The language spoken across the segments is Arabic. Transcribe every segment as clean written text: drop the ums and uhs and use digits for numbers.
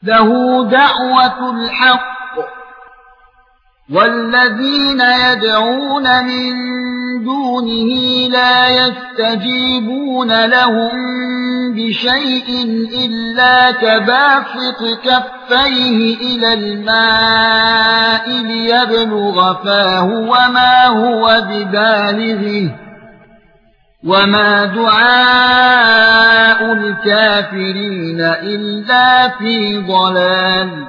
له دعوة الحق والذين يدعون من دونه لا يستجيبون لهم بشيء إلا كباسط كفيه إلى الماء ليبلغ فاه وما هو ببالغه وما دعاء الكافرين إلا في ضلال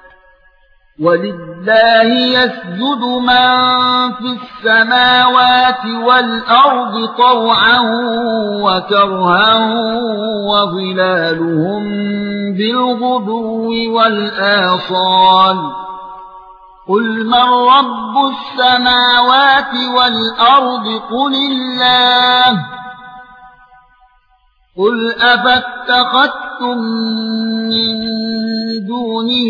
ولله يسجد من في السماوات والأرض طوعا وكرها وظلالهم بالغدو والآصال قل من رب السماوات والأرض قل الله قل أفاتخذتم من دونه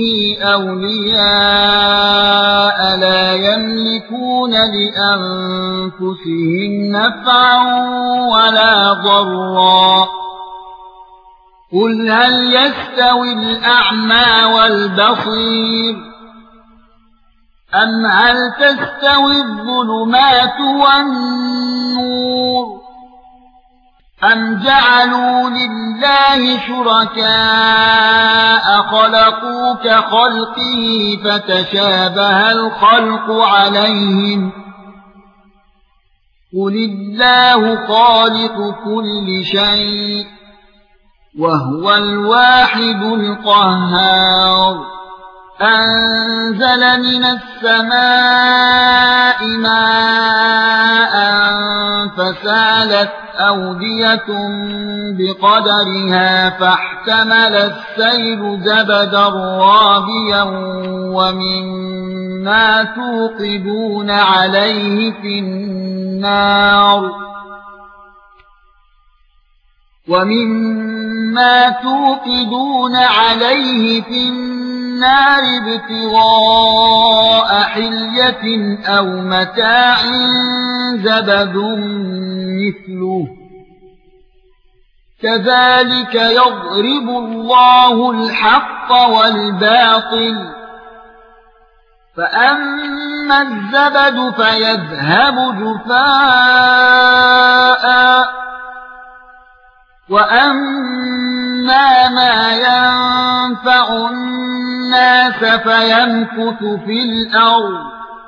أولياء لا يملكون لأنفسهم نفعا ولا ضرا قل هل يستوي الأعمى والبصير أم هل تستوي الظلمات والنور أم جعلوا لله شركاء خلقوا كخلقه فتشابه الخلق عليهم قل الله خالق كل شيء وهو الواحد القهار أنزل من السماء ماء فسالت أودية بقدرها فاحتمل السيل زبدا رابيا ومما توقدون عليه في النار ابتغاء حلية أو متاع زبد مثله كذلك يضرب الله الحق والباطل فأما الزبد فيذهب جفاء وأما ما ينفع الناس فيمكث في الأرض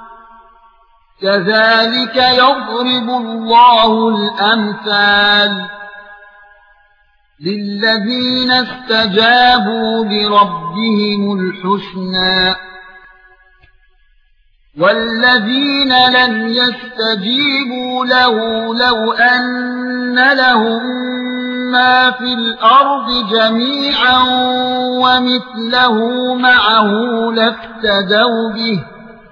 كذلك يضرب الله الأمثال للذين استجابوا لربهم الحسنى والذين لم يستجيبوا له لو أن لهم ما في الأرض جميعا ومثله معه لافتدوا به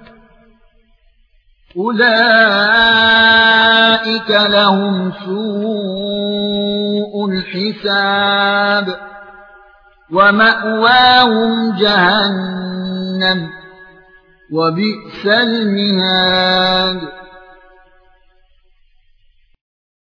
أولئك لهم سوء الحساب ومأواهم جهنم وبئس المهاد